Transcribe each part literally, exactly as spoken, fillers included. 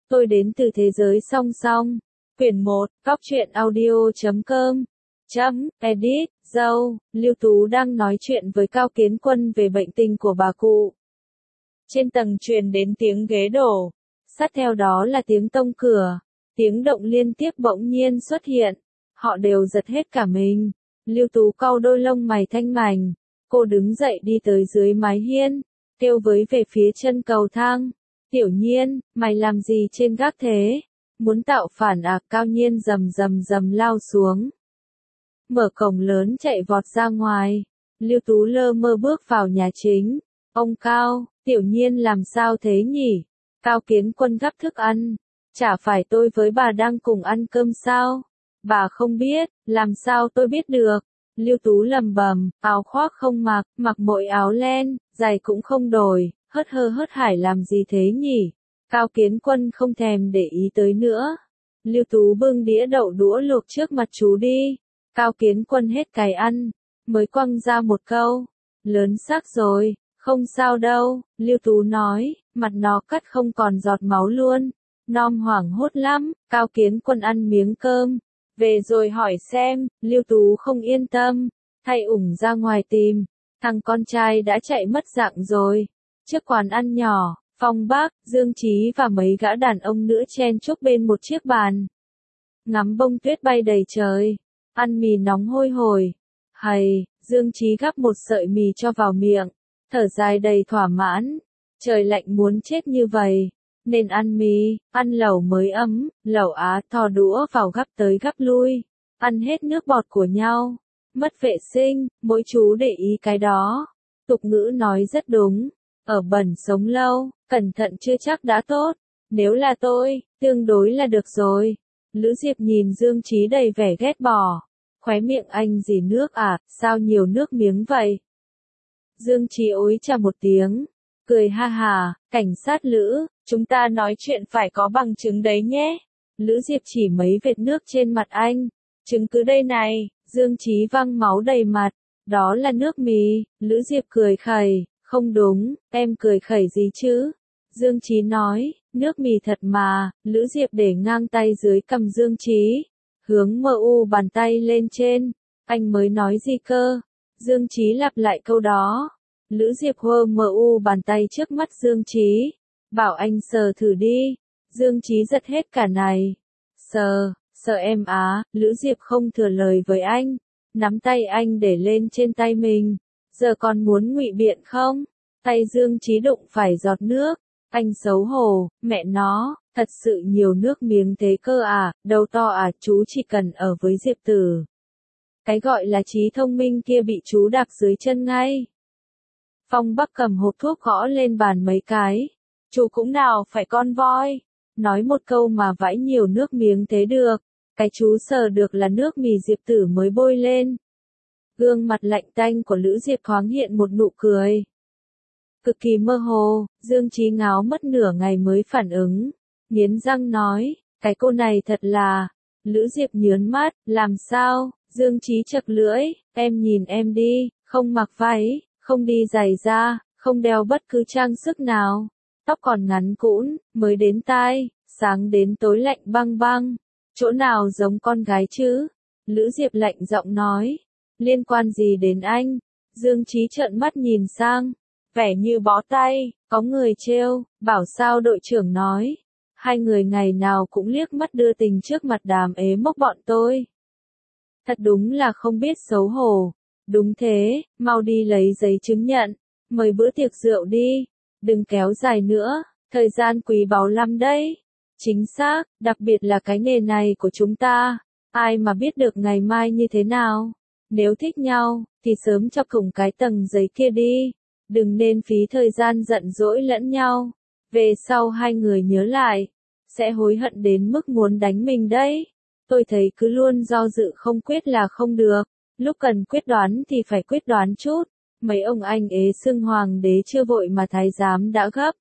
Tôi đến từ thế giới song song. Quyển một, cóc truyện audio chấm com. Chấm, edit, dâu, Lưu Tú đang nói chuyện với Cao Kiến Quân về bệnh tình của bà cụ. Trên tầng truyền đến tiếng ghế đổ. Sát theo đó là tiếng tông cửa. Tiếng động liên tiếp bỗng nhiên xuất hiện. Họ đều giật hết cả mình. Lưu Tú cau đôi lông mày thanh mảnh. Cô đứng dậy đi tới dưới mái hiên. Kêu với về phía chân cầu thang. Tiểu Nhiên, mày làm gì trên gác thế? Muốn tạo phản à? Cao Nhiên rầm rầm rầm lao xuống. Mở cổng lớn chạy vọt ra ngoài. Lưu Tú lơ mơ bước vào nhà chính. Ông Cao, Tiểu Nhiên làm sao thế nhỉ? Cao Kiến Quân gắp thức ăn. Chả phải tôi với bà đang cùng ăn cơm sao? Bà không biết, làm sao tôi biết được? Lưu Tú lầm bầm, áo khoác không mặc, mặc mỗi áo len, giày cũng không đổi, hớt hơ hớt hải làm gì thế nhỉ? Cao Kiến Quân không thèm để ý tới nữa. Lưu Tú bưng đĩa đậu đũa luộc trước mặt chú đi. Cao Kiến Quân hết cái ăn, mới quăng ra một câu. Lớn xác rồi, không sao đâu, Lưu Tú nói, mặt nó cắt không còn giọt máu luôn. Nom hoảng hốt lắm, Cao Kiến Quân ăn miếng cơm. Về rồi hỏi xem, Lưu Tú không yên tâm, thay ủng ra ngoài tìm. Thằng con trai đã chạy mất dạng rồi. Trước quán ăn nhỏ, Phong Bác, Dương Chí và mấy gã đàn ông nữa chen chúc bên một chiếc bàn. Ngắm bông tuyết bay đầy trời. Ăn mì nóng hôi hổi. Hầy, Dương Chí gắp một sợi mì cho vào miệng. Thở dài đầy thỏa mãn. Trời lạnh muốn chết như vậy. Nên ăn mì, ăn lẩu mới ấm, lẩu Á thò đũa vào gắp tới gắp lui. Ăn hết nước bọt của nhau. Mất vệ sinh, mỗi chú để ý cái đó. Tục ngữ nói rất đúng. Ở bẩn sống lâu, cẩn thận chưa chắc đã tốt. Nếu là tôi, tương đối là được rồi. Lữ Diệp nhìn Dương Chí đầy vẻ ghét bỏ. Khóe miệng anh dì nước à, sao nhiều nước miếng vậy? Dương Chí ối chà một tiếng. Cười ha hà, cảnh sát Lữ, chúng ta nói chuyện phải có bằng chứng đấy nhé. Lữ Diệp chỉ mấy vệt nước trên mặt anh. Chứng cứ đây này, Dương Chí văng máu đầy mặt. Đó là nước mì, Lữ Diệp cười khẩy. Không đúng, em cười khẩy gì chứ? Dương Chí nói, nước mì thật mà. Lữ Diệp để ngang tay dưới cằm Dương Chí. Hướng mờ u bàn tay lên trên. Anh mới nói gì cơ? Dương Chí lặp lại câu đó. Lữ Diệp hơ mờ u bàn tay trước mắt Dương Chí. Bảo anh sờ thử đi. Dương Chí giật hết cả này. Sờ, sờ em á. Lữ Diệp không thừa lời với anh. Nắm tay anh để lên trên tay mình. Giờ còn muốn ngụy biện không? Tay Dương Chí đụng phải giọt nước. Anh xấu hổ, mẹ nó, thật sự nhiều nước miếng thế cơ à, đầu to à, chú chỉ cần ở với Diệp Tử. Cái gọi là trí thông minh kia bị chú đạp dưới chân ngay. Phong Bắc cầm hộp thuốc gõ lên bàn mấy cái. Chú cũng nào phải con voi. Nói một câu mà vãi nhiều nước miếng thế được. Cái chú sờ được là nước mì Diệp Tử mới bôi lên. Gương mặt lạnh tanh của Lữ Diệp thoáng hiện một nụ cười. Cực kỳ mơ hồ, Dương Chí ngáo mất nửa ngày mới phản ứng. Nghiến răng nói, cái cô này thật là... Lữ Diệp nhớn mắt, làm sao? Dương Chí chật lưỡi, em nhìn em đi, không mặc váy, không đi giày da, không đeo bất cứ trang sức nào. Tóc còn ngắn cũn, mới đến tai, sáng đến tối lạnh băng băng. Chỗ nào giống con gái chứ? Lữ Diệp lạnh giọng nói. Liên quan gì đến anh? Dương Chí trợn mắt nhìn sang. Vẻ như bó tay, có người trêu, bảo sao đội trưởng nói. Hai người ngày nào cũng liếc mắt đưa tình trước mặt đàm ế mốc bọn tôi. Thật đúng là không biết xấu hổ. Đúng thế, mau đi lấy giấy chứng nhận. Mời bữa tiệc rượu đi. Đừng kéo dài nữa, thời gian quý báu lắm đấy. Chính xác, đặc biệt là cái nghề này của chúng ta. Ai mà biết được ngày mai như thế nào. Nếu thích nhau, thì sớm cho cùng cái tầng giấy kia đi. Đừng nên phí thời gian giận dỗi lẫn nhau. Về sau hai người nhớ lại, sẽ hối hận đến mức muốn đánh mình đấy. Tôi thấy cứ luôn do dự không quyết là không được. Lúc cần quyết đoán thì phải quyết đoán chút. Mấy ông anh ế xưng hoàng đế chưa vội mà thái giám đã gấp.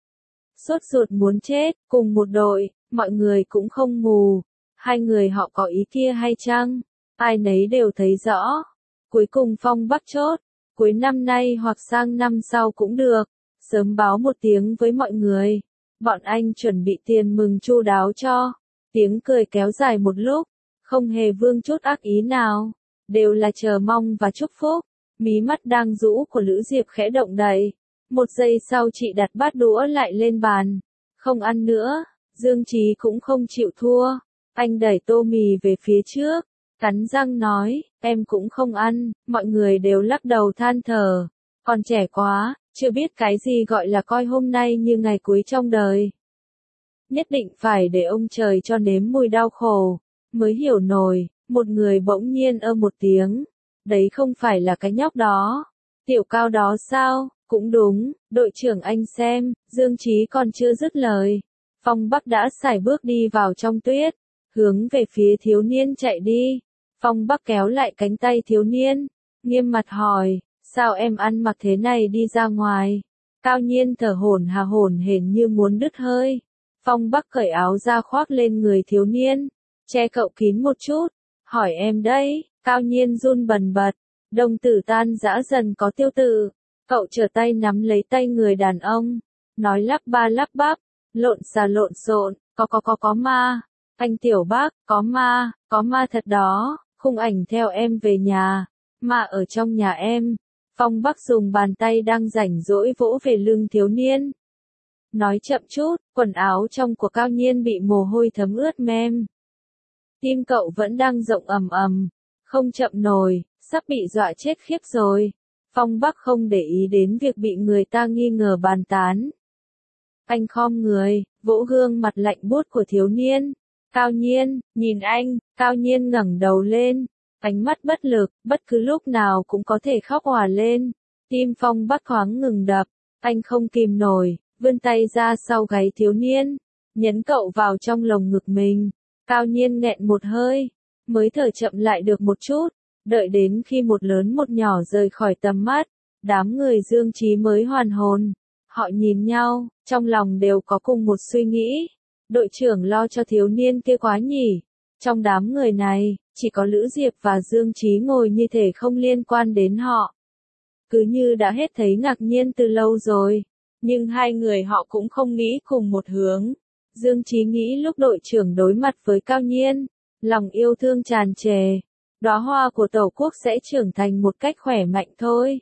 Sốt ruột muốn chết, cùng một đội, mọi người cũng không mù. Hai người họ có ý kia hay chăng? Ai nấy đều thấy rõ. Cuối cùng Phong Bắc chốt. Cuối năm nay hoặc sang năm sau cũng được. Sớm báo một tiếng với mọi người. bọn anh chuẩn bị tiền mừng chu đáo cho. Tiếng cười kéo dài một lúc, không hề vương chút ác ý nào, đều là chờ mong và chúc phúc. Mí mắt đang rũ của Lữ Diệp khẽ động đậy. Một giây sau chị đặt bát đũa lại lên bàn. Không ăn nữa, Dương Chí cũng không chịu thua. Anh đẩy tô mì về phía trước, cắn răng nói, em cũng không ăn. Mọi người đều lắc đầu than thở. Còn trẻ quá, chưa biết cái gì gọi là coi hôm nay như ngày cuối trong đời. Nhất định phải để ông trời cho nếm mùi đau khổ, mới hiểu nổi. Một người bỗng nhiên ơ một tiếng. Đấy không phải là cái nhóc đó. Tiểu Cao đó sao? Cũng đúng, đội trưởng anh xem. Dương Chí còn chưa dứt lời. Phong Bắc đã sải bước đi vào trong tuyết, hướng về phía thiếu niên chạy đi. Phong Bắc kéo lại cánh tay thiếu niên, nghiêm mặt hỏi, sao em ăn mặc thế này đi ra ngoài? Cao Nhiên thở hổn hà hổn hển như muốn đứt hơi. Phong Bắc cởi áo ra khoác lên người thiếu niên, che cậu kín một chút, hỏi em đấy. Cao Nhiên run bần bật, đồng tử tan rã dần có tiêu tự. Cậu trở tay nắm lấy tay người đàn ông, nói lắp ba lắp bắp, lộn xà lộn xộn, có có có có ma. Anh Tiểu Bác, có ma, có ma thật đó. Khung ảnh theo em về nhà, ma ở trong nhà em. Phong Bắc dùng bàn tay đang rảnh rỗi vỗ về lưng thiếu niên. Nói chậm chút, quần áo trong của Cao Nhiên bị mồ hôi thấm ướt mem. Tim cậu vẫn đang rộng ầm ầm, không chậm nổi, sắp bị dọa chết khiếp rồi. Phong Bắc không để ý đến việc bị người ta nghi ngờ bàn tán. Anh khom người, vỗ gương mặt lạnh buốt của thiếu niên. Cao Nhiên, nhìn anh. Cao Nhiên ngẩng đầu lên, ánh mắt bất lực, bất cứ lúc nào cũng có thể khóc òa lên. Tim Phong Bắc thoáng ngừng đập, anh không kìm nổi, vươn tay ra sau gáy thiếu niên, nhấn cậu vào trong lồng ngực mình. Cao Nhiên nghẹn một hơi, mới thở chậm lại được một chút, đợi đến khi một lớn một nhỏ rời khỏi tầm mắt, đám người Dương Chí mới hoàn hồn. Họ nhìn nhau, trong lòng đều có cùng một suy nghĩ. Đội trưởng lo cho thiếu niên kia quá nhỉ. Trong đám người này, chỉ có Lữ Diệp và Dương Chí ngồi như thể không liên quan đến họ. Cứ như đã hết thấy ngạc nhiên từ lâu rồi. Nhưng hai người họ cũng không nghĩ cùng một hướng. Dương Chí nghĩ lúc đội trưởng đối mặt với Cao Nhiên, lòng yêu thương tràn trề. Đóa hoa của Tổ quốc sẽ trưởng thành một cách khỏe mạnh thôi.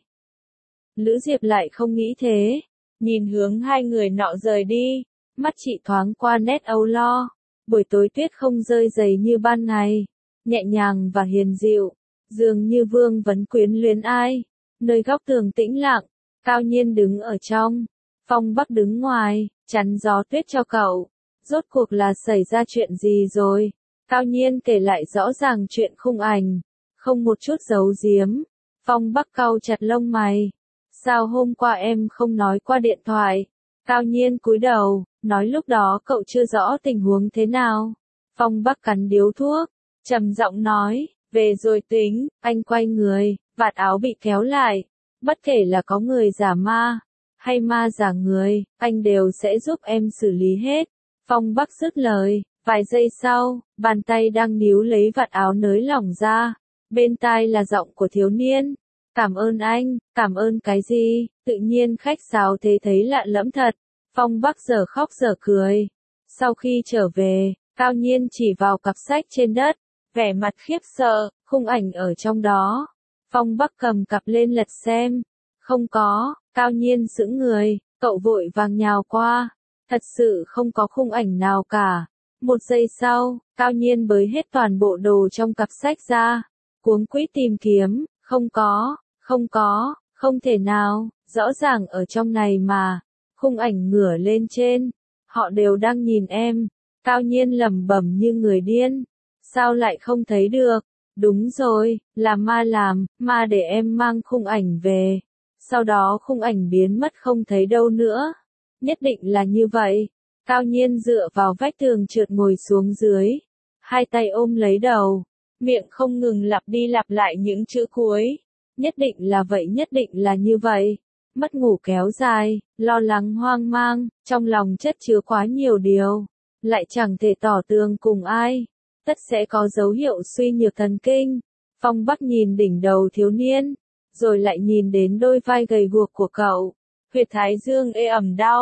Lữ Diệp lại không nghĩ thế. Nhìn hướng hai người nọ rời đi, mắt chị thoáng qua nét âu lo. Buổi tối tuyết không rơi dày như ban ngày, nhẹ nhàng và hiền dịu, dường như vương vấn quyến luyến ai. Nơi góc tường tĩnh lặng, Cao Nhiên đứng ở trong, Phong Bắc đứng ngoài, chắn gió tuyết cho cậu. Rốt cuộc là xảy ra chuyện gì rồi? Cao Nhiên kể lại rõ ràng chuyện khung ảnh, không một chút giấu giếm. Phong Bắc cau chặt lông mày. Sao hôm qua em không nói qua điện thoại? Cao Nhiên cúi đầu, nói lúc đó cậu chưa rõ tình huống thế nào. Phong Bắc cắn điếu thuốc, trầm giọng nói, về rồi tính. Anh quay người, vạt áo bị kéo lại. Bất kể là có người giả ma, hay ma giả người, anh đều sẽ giúp em xử lý hết. Phong Bắc dứt lời, vài giây sau, bàn tay đang níu lấy vạt áo nới lỏng ra. Bên tai là giọng của thiếu niên. Cảm ơn anh. Cảm ơn cái gì? Tự nhiên khách sáo thế thấy lạ lẫm thật. Phong Bắc giờ khóc giờ cười. Sau khi trở về, Cao Nhiên chỉ vào cặp sách trên đất, vẻ mặt khiếp sợ, khung ảnh ở trong đó. Phong Bắc cầm cặp lên lật xem. Không có. Cao Nhiên sững người, cậu vội vàng nhào qua. Thật sự không có khung ảnh nào cả. Một giây sau, Cao Nhiên bới hết toàn bộ đồ trong cặp sách ra, cuống quýt tìm kiếm. Không có, không có, không thể nào, rõ ràng ở trong này mà. Khung ảnh ngửa lên trên, họ đều đang nhìn em. Cao Nhiên lẩm bẩm như người điên. Sao lại không thấy được? Đúng rồi, là ma làm, ma để em mang khung ảnh về. Sau đó khung ảnh biến mất không thấy đâu nữa. Nhất định là như vậy. Cao Nhiên dựa vào vách tường trượt ngồi xuống dưới. Hai tay ôm lấy đầu. Miệng không ngừng lặp đi lặp lại những chữ cuối. Nhất định là vậy, nhất định là như vậy. Mất ngủ kéo dài, lo lắng hoang mang, trong lòng chất chứa quá nhiều điều. Lại chẳng thể tỏ tường cùng ai. Tất sẽ có dấu hiệu suy nhược thần kinh. Phong Bắc nhìn đỉnh đầu thiếu niên, rồi lại nhìn đến đôi vai gầy guộc của cậu. Huyệt thái dương ê ẩm đau.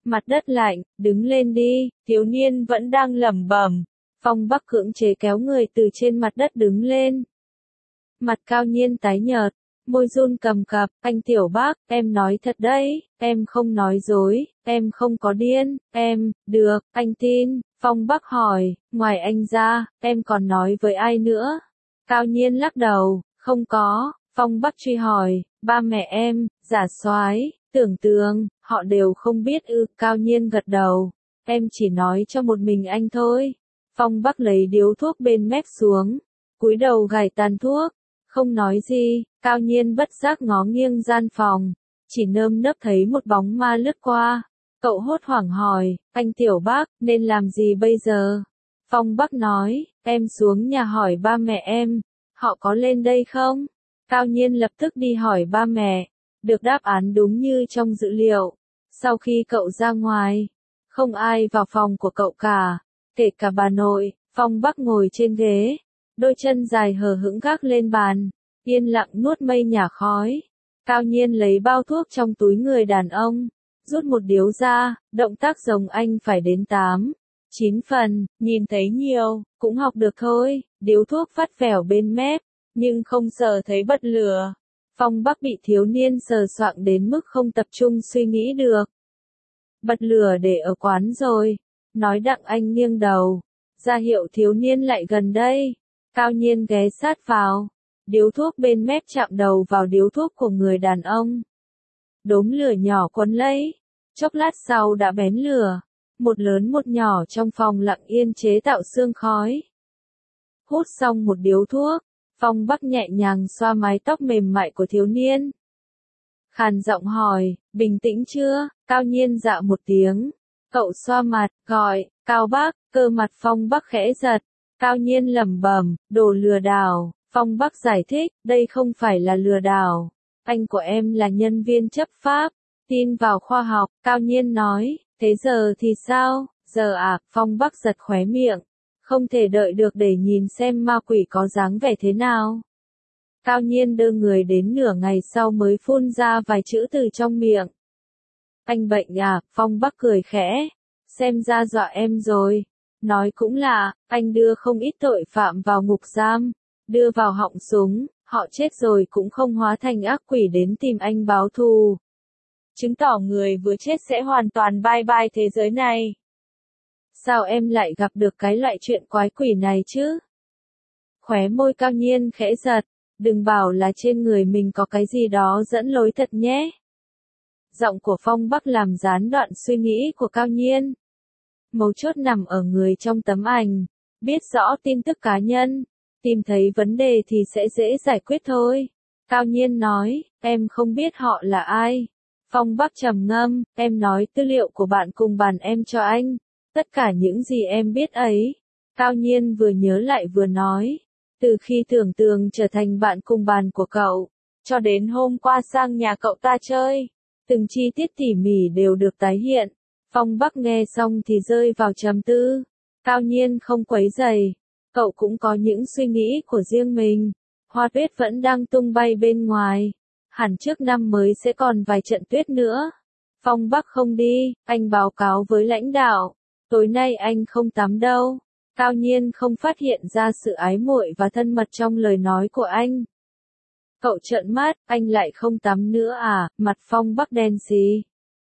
Mặt đất lạnh, đứng lên đi, thiếu niên vẫn đang lẩm bẩm. Phong Bắc cưỡng chế kéo người từ trên mặt đất đứng lên. Mặt Cao Nhiên tái nhợt, môi run cầm cập, anh Tiểu Bác, em nói thật đấy, em không nói dối, em không có điên, em, được, anh tin. Phong Bắc hỏi, ngoài anh ra, em còn nói với ai nữa? Cao Nhiên lắc đầu, không có. Phong Bắc truy hỏi, ba mẹ em, Giả Soái, Tưởng Tường, họ đều không biết ư? Cao Nhiên gật đầu, em chỉ nói cho một mình anh thôi. Phong Bắc lấy điếu thuốc bên mép xuống, cúi đầu gảy tàn thuốc, không nói gì. Cao Nhiên bất giác ngó nghiêng gian phòng, chỉ nơm nớp thấy một bóng ma lướt qua. Cậu hốt hoảng hỏi, anh Tiểu Bác, nên làm gì bây giờ? Phong Bắc nói, em xuống nhà hỏi ba mẹ em, họ có lên đây không? Cao Nhiên lập tức đi hỏi ba mẹ, được đáp án đúng như trong dữ liệu. Sau khi cậu ra ngoài, không ai vào phòng của cậu cả, kể cả bà nội. Phong Bắc ngồi trên ghế, đôi chân dài hờ hững gác lên bàn, yên lặng nuốt mây nhả khói. Cao Nhiên lấy bao thuốc trong túi người đàn ông, rút một điếu ra, động tác giống anh phải đến tám, chín phần, nhìn thấy nhiều, cũng học được thôi. Điếu thuốc vắt vẻo bên mép, nhưng không sờ thấy bật lửa. Phong Bắc bị thiếu niên sờ soạng đến mức không tập trung suy nghĩ được. Bật lửa để ở quán rồi, nói Đặng Anh nghiêng đầu, ra hiệu thiếu niên lại gần đây. Cao Nhiên ghé sát vào, điếu thuốc bên mép chạm đầu vào điếu thuốc của người đàn ông. Đốm lửa nhỏ quấn lấy, chốc lát sau đã bén lửa, một lớn một nhỏ trong phòng lặng yên chế tạo sương khói. Hút xong một điếu thuốc, Phong Bắc nhẹ nhàng xoa mái tóc mềm mại của thiếu niên. Khàn giọng hỏi, bình tĩnh chưa? Cao Nhiên dạ một tiếng. Cậu xoa mặt, gọi, Cao Bác, cơ mặt Phong Bắc khẽ giật. Cao Nhiên lẩm bẩm, đồ lừa đảo. Phong Bắc giải thích, đây không phải là lừa đảo. Anh của em là nhân viên chấp pháp, tin vào khoa học. Cao Nhiên nói, thế giờ thì sao? Giờ à? Phong Bắc giật khóe miệng. Không thể đợi được để nhìn xem ma quỷ có dáng vẻ thế nào. Cao Nhiên đưa người đến nửa ngày sau mới phun ra vài chữ từ trong miệng. Anh bệnh à? Phong Bắc cười khẽ. Xem ra dọa em rồi. Nói cũng lạ, anh đưa không ít tội phạm vào ngục giam, đưa vào họng súng, họ chết rồi cũng không hóa thành ác quỷ đến tìm anh báo thù. Chứng tỏ người vừa chết sẽ hoàn toàn bye bye thế giới này. Sao em lại gặp được cái loại chuyện quái quỷ này chứ? Khóe môi Cao Nhiên khẽ giật, đừng bảo là trên người mình có cái gì đó dẫn lối thật nhé. Giọng của Phong Bắc làm gián đoạn suy nghĩ của Cao Nhiên. Mấu chốt nằm ở người trong tấm ảnh, biết rõ tin tức cá nhân, tìm thấy vấn đề thì sẽ dễ giải quyết thôi. Cao Nhiên nói, em không biết họ là ai. Phong Bắc trầm ngâm, em nói tư liệu của bạn cùng bàn em cho anh. Tất cả những gì em biết ấy. Cao Nhiên vừa nhớ lại vừa nói. Từ khi Tưởng Tường trở thành bạn cùng bàn của cậu, cho đến hôm qua sang nhà cậu ta chơi, từng chi tiết tỉ mỉ đều được tái hiện. Phong Bắc nghe xong thì rơi vào trầm tư. Cao Nhiên không quấy rầy. Cậu cũng có những suy nghĩ của riêng mình. Hoa tuyết vẫn đang tung bay bên ngoài. Hẳn trước năm mới sẽ còn vài trận tuyết nữa. Phong Bắc không đi, anh báo cáo với lãnh đạo. Tối nay anh không tắm đâu. Cao Nhiên không phát hiện ra sự ái muội và thân mật trong lời nói của anh. Cậu trợn mắt, anh lại không tắm nữa à? Mặt Phong Bắc đen xì.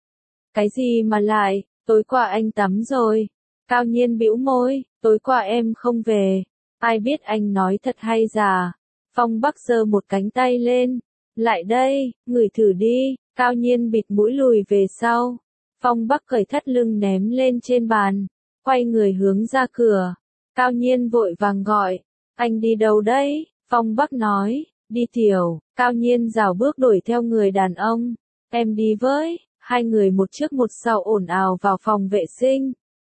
Cái gì mà lại, tối qua anh tắm rồi. Cao Nhiên bĩu môi, tối qua em không về. Ai biết anh nói thật hay giả. Phong Bắc giơ một cánh tay lên. Lại đây, ngửi thử đi. Cao Nhiên bịt mũi lùi về sau. Phong Bắc cởi thắt lưng ném lên trên bàn, quay người hướng ra cửa. Cao Nhiên vội vàng gọi, anh đi đâu đấy? Phong Bắc nói, đi tiểu. Cao Nhiên rảo bước đuổi theo người đàn ông, em đi với. Hai người một trước một sau ồn ào vào phòng vệ sinh.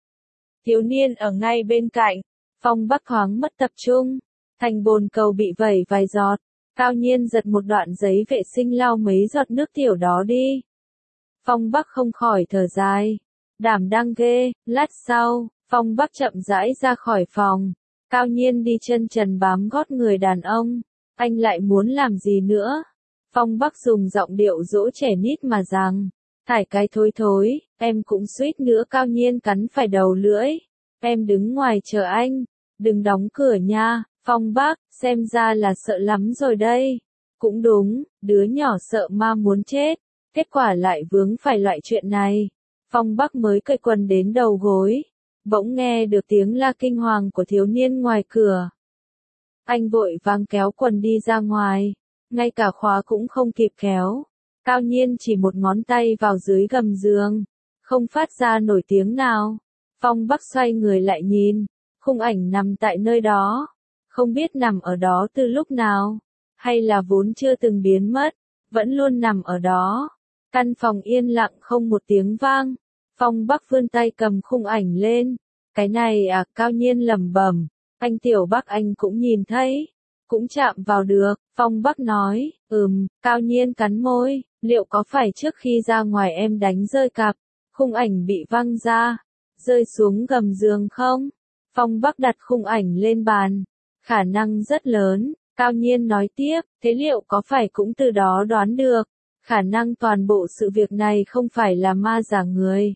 Thiếu niên ở ngay bên cạnh. Phong Bắc thoáng mất tập trung, thành bồn cầu bị vẩy vài giọt. Cao Nhiên giật một đoạn giấy vệ sinh lau mấy giọt nước tiểu đó đi. Phong Bắc không khỏi thở dài. Đảm đang ghê. Lát sau, Phong Bắc chậm rãi ra khỏi phòng. Cao Nhiên đi chân trần bám gót người đàn ông. Anh lại muốn làm gì nữa? Phong Bắc dùng giọng điệu dỗ trẻ nít mà rằng. Thải cái thối thối, em cũng suýt nữa Cao Nhiên cắn phải đầu lưỡi. Em đứng ngoài chờ anh, đừng đóng cửa nha. Phong Bắc, xem ra là sợ lắm rồi đây. Cũng đúng, đứa nhỏ sợ ma muốn chết, kết quả lại vướng phải loại chuyện này. Phong Bắc mới cởi quần đến đầu gối, bỗng nghe được tiếng la kinh hoàng của thiếu niên ngoài cửa. Anh vội vàng kéo quần đi ra ngoài, ngay cả khóa cũng không kịp kéo. Cao Nhiên chỉ một ngón tay vào dưới gầm giường, không phát ra nổi tiếng nào. Phong Bắc xoay người lại nhìn, khung ảnh nằm tại nơi đó, không biết nằm ở đó từ lúc nào, hay là vốn chưa từng biến mất, vẫn luôn nằm ở đó. Căn phòng yên lặng không một tiếng vang. Phong Bắc vươn tay cầm khung ảnh lên. Cái này à, Cao Nhiên lẩm bẩm. Anh Tiểu Bắc anh cũng nhìn thấy, cũng chạm vào được. Phong Bắc nói, ừm. Cao Nhiên cắn môi, liệu có phải trước khi ra ngoài em đánh rơi cặp, khung ảnh bị văng ra, rơi xuống gầm giường không? Phong Bắc đặt khung ảnh lên bàn. Khả năng rất lớn. Cao Nhiên nói tiếp, thế liệu có phải cũng từ đó đoán được, khả năng toàn bộ sự việc này không phải là ma giả người,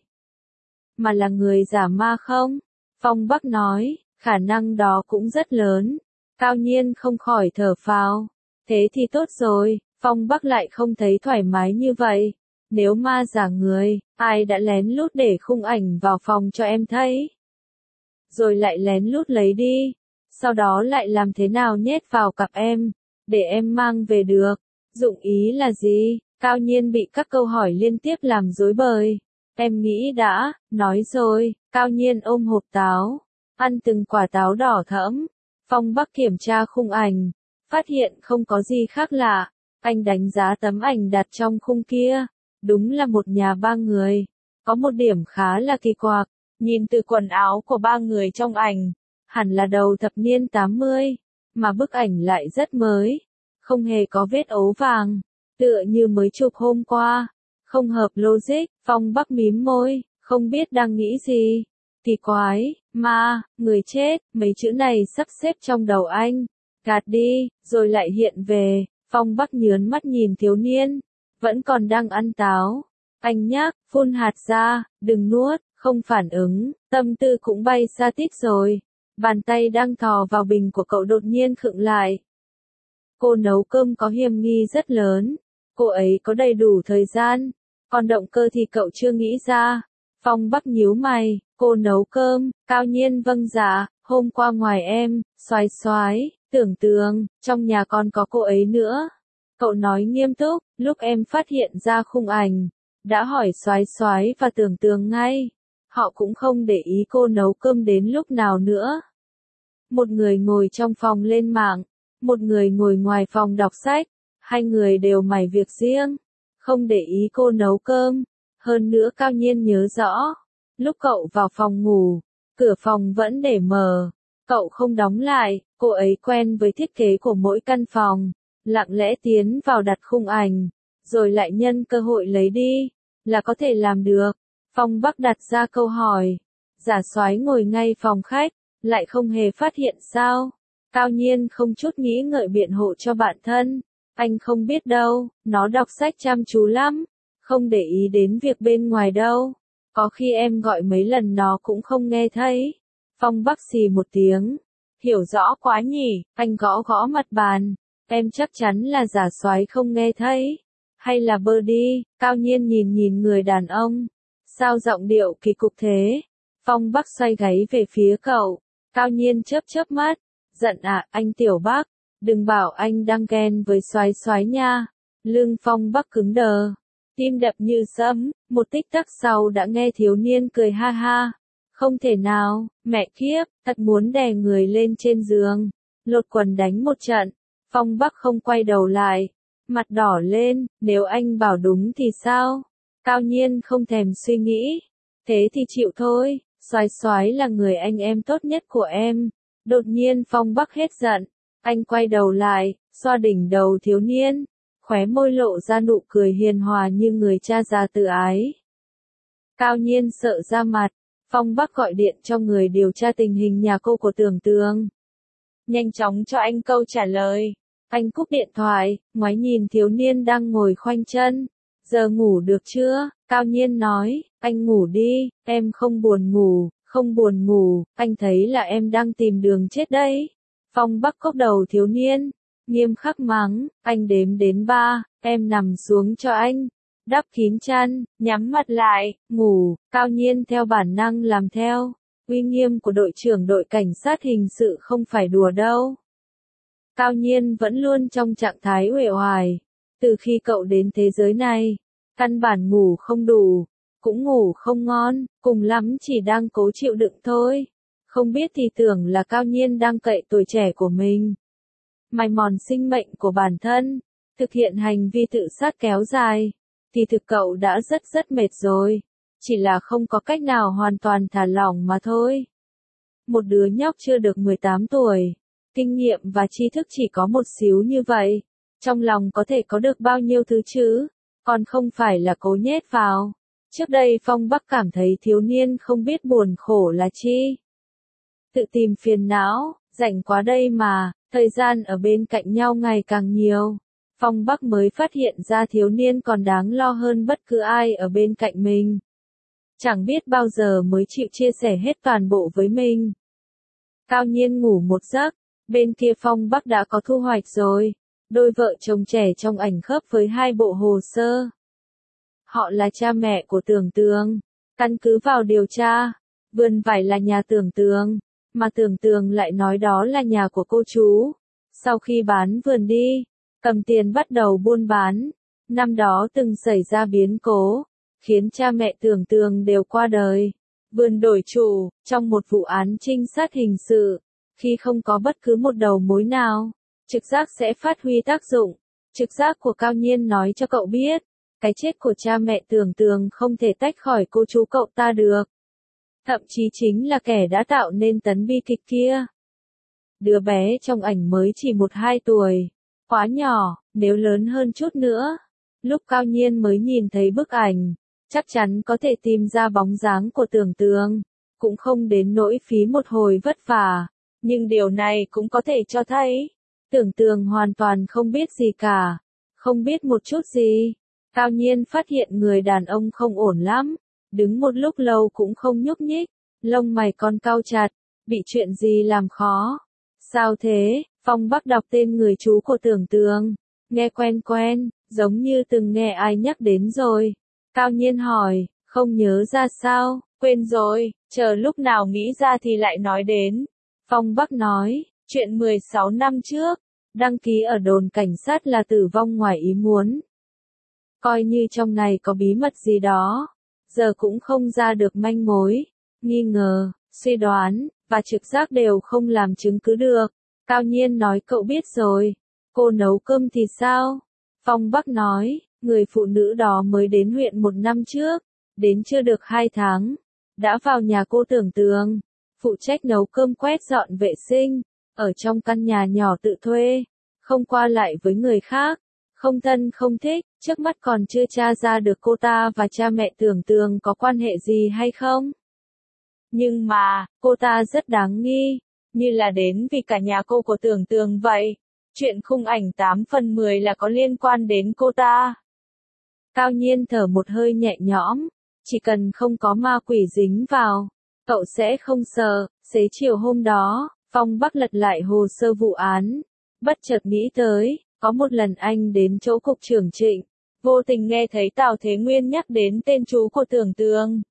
mà là người giả ma không? Phong Bắc nói, khả năng đó cũng rất lớn. Cao Nhiên không khỏi thở phào. Thế thì tốt rồi. Phong Bắc lại không thấy thoải mái như vậy. Nếu ma giả người, ai đã lén lút để khung ảnh vào phòng cho em thấy, rồi lại lén lút lấy đi, sau đó lại làm thế nào nhét vào cặp em, để em mang về được? Dụng ý là gì? Cao Nhiên bị các câu hỏi liên tiếp làm rối bời. Em nghĩ đã, nói rồi. Cao Nhiên ôm hộp táo, ăn từng quả táo đỏ thẫm. Phong Bắc kiểm tra khung ảnh, phát hiện không có gì khác lạ. Anh đánh giá tấm ảnh đặt trong khung kia, đúng là một nhà ba người. Có một điểm khá là kỳ quặc, nhìn từ quần áo của ba người trong ảnh, hẳn là đầu thập niên tám mươi, mà bức ảnh lại rất mới, không hề có vết ố vàng, tựa như mới chụp hôm qua. Không hợp logic. Phong Bắc mím môi, không biết đang nghĩ gì. Kỳ quái, ma, người chết, mấy chữ này sắp xếp trong đầu anh, gạt đi, rồi lại hiện về. Phong Bắc nhớn mắt nhìn thiếu niên, vẫn còn đang ăn táo. Anh nhắc, phun hạt ra, đừng nuốt. Không phản ứng, tâm tư cũng bay xa tít rồi. Bàn tay đang thò vào bình của cậu đột nhiên khựng lại. Cô nấu cơm có hiểm nghi rất lớn. Cô ấy có đầy đủ thời gian, còn động cơ thì cậu chưa nghĩ ra. Phong Bắc nhíu mày, cô nấu cơm? Cao Nhiên vâng dạ, hôm qua ngoài em, xoái xoái, tưởng tường, trong nhà còn có cô ấy nữa. Cậu nói nghiêm túc, lúc em phát hiện ra khung ảnh, đã hỏi xoái xoái và tưởng tường ngay. Họ cũng không để ý cô nấu cơm đến lúc nào nữa. Một người ngồi trong phòng lên mạng, một người ngồi ngoài phòng đọc sách, hai người đều mải việc riêng, không để ý cô nấu cơm. Hơn nữa Cao Nhiên nhớ rõ, lúc cậu vào phòng ngủ, cửa phòng vẫn để mở, cậu không đóng lại, cô ấy quen với thiết kế của mỗi căn phòng, lặng lẽ tiến vào đặt khung ảnh, rồi lại nhân cơ hội lấy đi, là có thể làm được. Phong Bắc đặt ra câu hỏi, giả soái ngồi ngay phòng khách, lại không hề phát hiện sao? Cao Nhiên không chút nghĩ ngợi biện hộ cho bạn thân, anh không biết đâu, nó đọc sách chăm chú lắm, không để ý đến việc bên ngoài đâu, có khi em gọi mấy lần nó cũng không nghe thấy. Phong Bắc xì một tiếng, hiểu rõ quá nhỉ, anh gõ gõ mặt bàn, em chắc chắn là giả soái không nghe thấy, hay là bơ đi? Cao Nhiên nhìn nhìn người đàn ông, sao giọng điệu kỳ cục thế? Phong Bắc xoay gáy về phía cậu, Cao Nhiên chớp chớp mắt, giận à, anh Tiểu Bắc, đừng bảo anh đang ghen với soái soái nha. Lưng Phong Bắc cứng đờ, tim đập như sấm, một tích tắc sau đã nghe thiếu niên cười ha ha. Không thể nào, mẹ kiếp, thật muốn đè người lên trên giường, lột quần đánh một trận. Phong Bắc không quay đầu lại, mặt đỏ lên, nếu anh bảo đúng thì sao? Cao Nhiên không thèm suy nghĩ, thế thì chịu thôi, soái soái là người anh em tốt nhất của em. Đột nhiên Phong Bắc hết giận, anh quay đầu lại, xoa đỉnh đầu thiếu niên, khóe môi lộ ra nụ cười hiền hòa như người cha già tự ái. Cao Nhiên sợ ra mặt, Phong Bắc gọi điện cho người điều tra tình hình nhà cô của Tưởng Tường. Nhanh chóng cho anh câu trả lời. Anh cúp điện thoại, ngoái nhìn thiếu niên đang ngồi khoanh chân. Giờ ngủ được chưa? Cao Nhiên nói, anh ngủ đi, em không buồn ngủ, không buồn ngủ, anh thấy là em đang tìm đường chết đấy. Phong Bắc cốc đầu thiếu niên, nghiêm khắc mắng, anh đếm đến ba, em nằm xuống cho anh. Đắp kín chăn, nhắm mặt lại, ngủ, Cao Nhiên theo bản năng làm theo. Uy nghiêm của đội trưởng đội cảnh sát hình sự không phải đùa đâu. Cao Nhiên vẫn luôn trong trạng thái uể oải. Từ khi cậu đến thế giới này, căn bản ngủ không đủ, cũng ngủ không ngon, cùng lắm chỉ đang cố chịu đựng thôi. Không biết thì tưởng là Cao Nhiên đang cậy tuổi trẻ của mình, mài mòn sinh mệnh của bản thân, thực hiện hành vi tự sát kéo dài, thì thực cậu đã rất rất mệt rồi, chỉ là không có cách nào hoàn toàn thả lỏng mà thôi. Một đứa nhóc chưa được mười tám tuổi, kinh nghiệm và tri thức chỉ có một xíu như vậy, trong lòng có thể có được bao nhiêu thứ chứ, còn không phải là cố nhét vào. Trước đây Phong Bắc cảm thấy thiếu niên không biết buồn khổ là chi. Tự tìm phiền não, rảnh quá đây mà, thời gian ở bên cạnh nhau ngày càng nhiều. Phong Bắc mới phát hiện ra thiếu niên còn đáng lo hơn bất cứ ai ở bên cạnh mình. Chẳng biết bao giờ mới chịu chia sẻ hết toàn bộ với mình. Cao Nhiên ngủ một giấc, bên kia Phong Bắc đã có thu hoạch rồi. Đôi vợ chồng trẻ trong ảnh khớp với hai bộ hồ sơ. Họ là cha mẹ của Tưởng Tường. Căn cứ vào điều tra, vườn vải là nhà Tưởng Tường, mà Tưởng Tường lại nói đó là nhà của cô chú. Sau khi bán vườn đi, cầm tiền bắt đầu buôn bán. Năm đó từng xảy ra biến cố, khiến cha mẹ Tưởng Tường đều qua đời. Vườn đổi chủ, trong một vụ án trinh sát hình sự, khi không có bất cứ một đầu mối nào, trực giác sẽ phát huy tác dụng. Trực giác của Cao Nhiên nói cho cậu biết, cái chết của cha mẹ Tưởng Tường không thể tách khỏi cô chú cậu ta được. Thậm chí chính là kẻ đã tạo nên tấn bi kịch kia. Đứa bé trong ảnh mới chỉ một hai tuổi, quá nhỏ, nếu lớn hơn chút nữa. Lúc Cao Nhiên mới nhìn thấy bức ảnh, chắc chắn có thể tìm ra bóng dáng của Tưởng Tường, cũng không đến nỗi phí một hồi vất vả, nhưng điều này cũng có thể cho thấy, Tưởng Tường hoàn toàn không biết gì cả, không biết một chút gì. Cao Nhiên phát hiện người đàn ông không ổn lắm, đứng một lúc lâu cũng không nhúc nhích, lông mày còn cau chặt, bị chuyện gì làm khó. Sao thế? Phong Bắc đọc tên người chú của Tưởng Tường, nghe quen quen, giống như từng nghe ai nhắc đến rồi. Cao Nhiên hỏi, không nhớ ra sao, quên rồi, chờ lúc nào nghĩ ra thì lại nói đến. Phong Bắc nói, chuyện mười sáu năm trước, đăng ký ở đồn cảnh sát là tử vong ngoài ý muốn. Coi như trong này có bí mật gì đó, giờ cũng không ra được manh mối, nghi ngờ, suy đoán, và trực giác đều không làm chứng cứ được. Cao Nhiên nói cậu biết rồi, cô nấu cơm thì sao? Phong Bắc nói, người phụ nữ đó mới đến huyện một năm trước, đến chưa được hai tháng, đã vào nhà cô Tưởng Tường, phụ trách nấu cơm quét dọn vệ sinh, ở trong căn nhà nhỏ tự thuê, không qua lại với người khác, không thân không thích, trước mắt còn chưa tra ra được cô ta và cha mẹ Tưởng Tường có quan hệ gì hay không. Nhưng mà, cô ta rất đáng nghi, như là đến vì cả nhà cô của Tưởng Tường vậy. Chuyện khung ảnh tám phần mười là có liên quan đến cô ta. Cao Nhiên thở một hơi nhẹ nhõm, chỉ cần không có ma quỷ dính vào, cậu sẽ không sợ. Xế chiều hôm đó, Phong Bắc lật lại hồ sơ vụ án, bất chợt nghĩ tới, có một lần anh đến chỗ cục trưởng Trịnh, vô tình nghe thấy Tào Thế Nguyên nhắc đến tên chú của Tưởng Tường.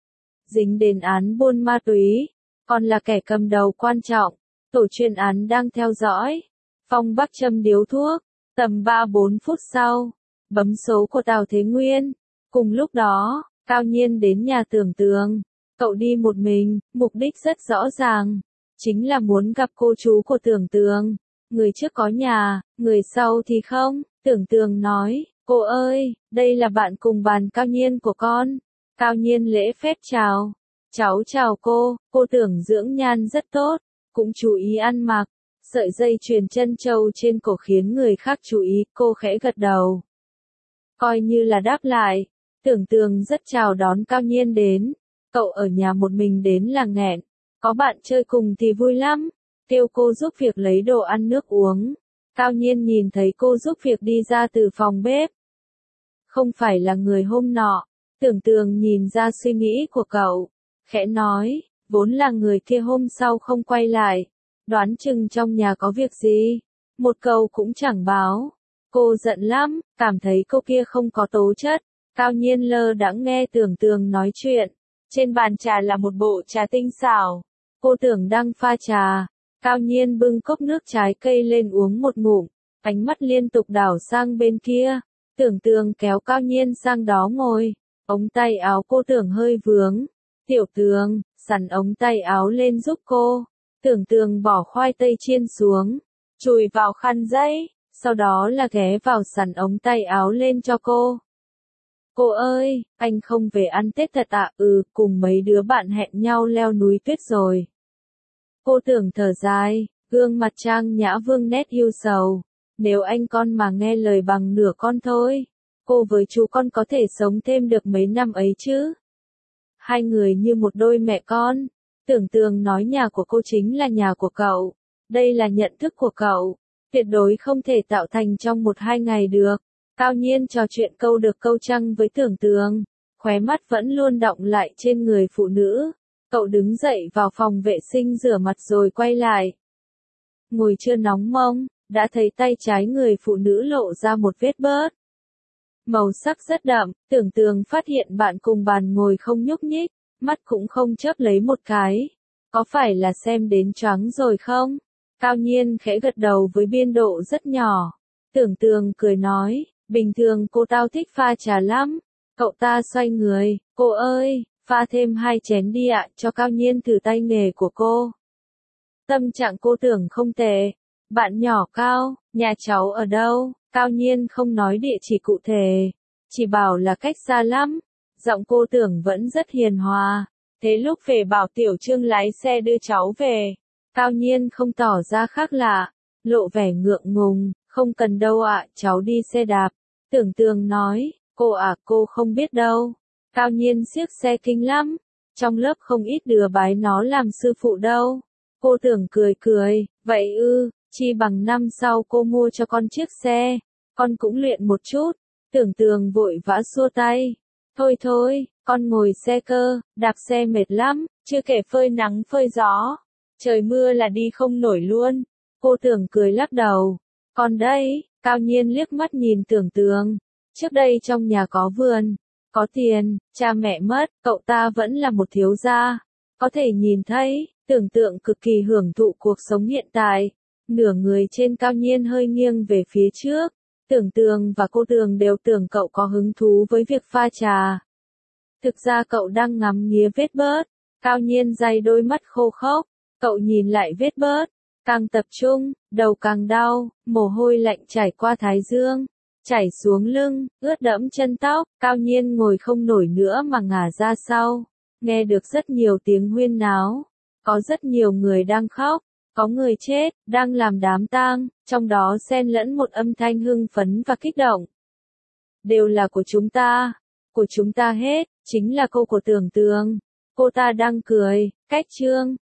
Dính đến án buôn ma túy, còn là kẻ cầm đầu quan trọng, tổ chuyên án đang theo dõi. Phong Bắc châm điếu thuốc, tầm ba bốn phút sau, bấm số của Tào Thế Nguyên. Cùng lúc đó, Cao Nhiên đến nhà Tưởng Tường. Cậu đi một mình, mục đích rất rõ ràng, chính là muốn gặp cô chú của Tưởng Tường. Người trước có nhà, người sau thì không. Tưởng Tường nói, cô ơi, đây là bạn cùng bàn Cao Nhiên của con. Cao Nhiên lễ phép chào. Cháu chào cô, cô Tưởng dưỡng nhan rất tốt, cũng chú ý ăn mặc. Sợi dây chuyền chân châu trên cổ khiến người khác chú ý, cô khẽ gật đầu. Coi như là đáp lại, Tưởng Tường rất chào đón Cao Nhiên đến. Cậu ở nhà một mình đến là nghẹn, có bạn chơi cùng thì vui lắm, kêu cô giúp việc lấy đồ ăn nước uống. Cao Nhiên nhìn thấy cô giúp việc đi ra từ phòng bếp. Không phải là người hôm nọ, Tưởng Tường nhìn ra suy nghĩ của cậu, khẽ nói, vốn là người kia hôm sau không quay lại, đoán chừng trong nhà có việc gì, một câu cũng chẳng báo. Cô giận lắm, cảm thấy cô kia không có tố chất. Cao Nhiên lơ đãng nghe Tưởng Tường nói chuyện. Trên bàn trà là một bộ trà tinh xảo. Cô Tưởng đang pha trà. Cao Nhiên bưng cốc nước trái cây lên uống một ngụm, ánh mắt liên tục đảo sang bên kia. Tưởng Tường kéo Cao Nhiên sang đó ngồi. Ống tay áo cô Tưởng hơi vướng. Tiểu Tường, sắn ống tay áo lên giúp cô. Tưởng Tường bỏ khoai tây chiên xuống, chùi vào khăn giấy, sau đó là ghé vào sắn ống tay áo lên cho cô. Cô ơi, anh không về ăn Tết thật ạ? Ừ, cùng mấy đứa bạn hẹn nhau leo núi tuyết rồi. Cô Tưởng thở dài, gương mặt Trang Nhã vương nét yêu sầu. Nếu anh con mà nghe lời bằng nửa con thôi, cô với chú con có thể sống thêm được mấy năm ấy chứ. Hai người như một đôi mẹ con. Tưởng Tường nói nhà của cô chính là nhà của cậu. Đây là nhận thức của cậu. Tuyệt đối không thể tạo thành trong một hai ngày được. Cao Nhiên trò chuyện câu được câu trăng với Tưởng Tường. Khóe mắt vẫn luôn đọng lại trên người phụ nữ. Cậu đứng dậy vào phòng vệ sinh rửa mặt rồi quay lại. Ngồi chưa nóng mông, đã thấy tay trái người phụ nữ lộ ra một vết bớt. Màu sắc rất đậm, Tưởng Tường phát hiện bạn cùng bàn ngồi không nhúc nhích, mắt cũng không chớp lấy một cái. Có phải là xem đến choáng rồi không? Cao Nhiên khẽ gật đầu với biên độ rất nhỏ. Tưởng Tường cười nói, bình thường cô tao thích pha trà lắm. Cậu ta xoay người, cô ơi, pha thêm hai chén đi ạ, cho Cao Nhiên thử tay nghề của cô. Tâm trạng cô Tưởng không tệ. Bạn nhỏ Cao, nhà cháu ở đâu? Cao Nhiên không nói địa chỉ cụ thể, chỉ bảo là cách xa lắm. Giọng cô Tưởng vẫn rất hiền hòa. Thế lúc về bảo Tiểu Trương lái xe đưa cháu về. Cao Nhiên không tỏ ra khác lạ, lộ vẻ ngượng ngùng, không cần đâu ạ, cháu đi xe đạp. Tưởng Tường nói, cô à, cô không biết đâu. Cao Nhiên siếc xe kinh lắm, trong lớp không ít đứa bái nó làm sư phụ đâu. Cô Tưởng cười cười, vậy ư, chi bằng năm sau cô mua cho con chiếc xe, con cũng luyện một chút. Tưởng Tường vội vã xua tay, thôi thôi, con ngồi xe cơ, đạp xe mệt lắm, chưa kể phơi nắng phơi gió. Trời mưa là đi không nổi luôn. Cô Tưởng cười lắc đầu. Còn đây, Cao Nhiên liếc mắt nhìn Tưởng Tường. Trước đây trong nhà có vườn, có tiền, cha mẹ mất, cậu ta vẫn là một thiếu gia. Có thể nhìn thấy, tưởng tượng cực kỳ hưởng thụ cuộc sống hiện tại. Nửa người trên Cao Nhiên hơi nghiêng về phía trước. Tưởng Tường và cô Tường đều tưởng cậu có hứng thú với việc pha trà. Thực ra cậu đang ngắm nghía vết bớt. Cao Nhiên day đôi mắt khô khốc. Cậu nhìn lại vết bớt, càng tập trung, đầu càng đau, mồ hôi lạnh chảy qua thái dương, chảy xuống lưng, ướt đẫm chân tóc. Cao Nhiên ngồi không nổi nữa mà ngả ra sau, nghe được rất nhiều tiếng huyên náo, có rất nhiều người đang khóc, có người chết, đang làm đám tang, trong đó xen lẫn một âm thanh hưng phấn và kích động. Đều là của chúng ta, của chúng ta hết, chính là cô của Tưởng Tường. Cô ta đang cười, cách Trương.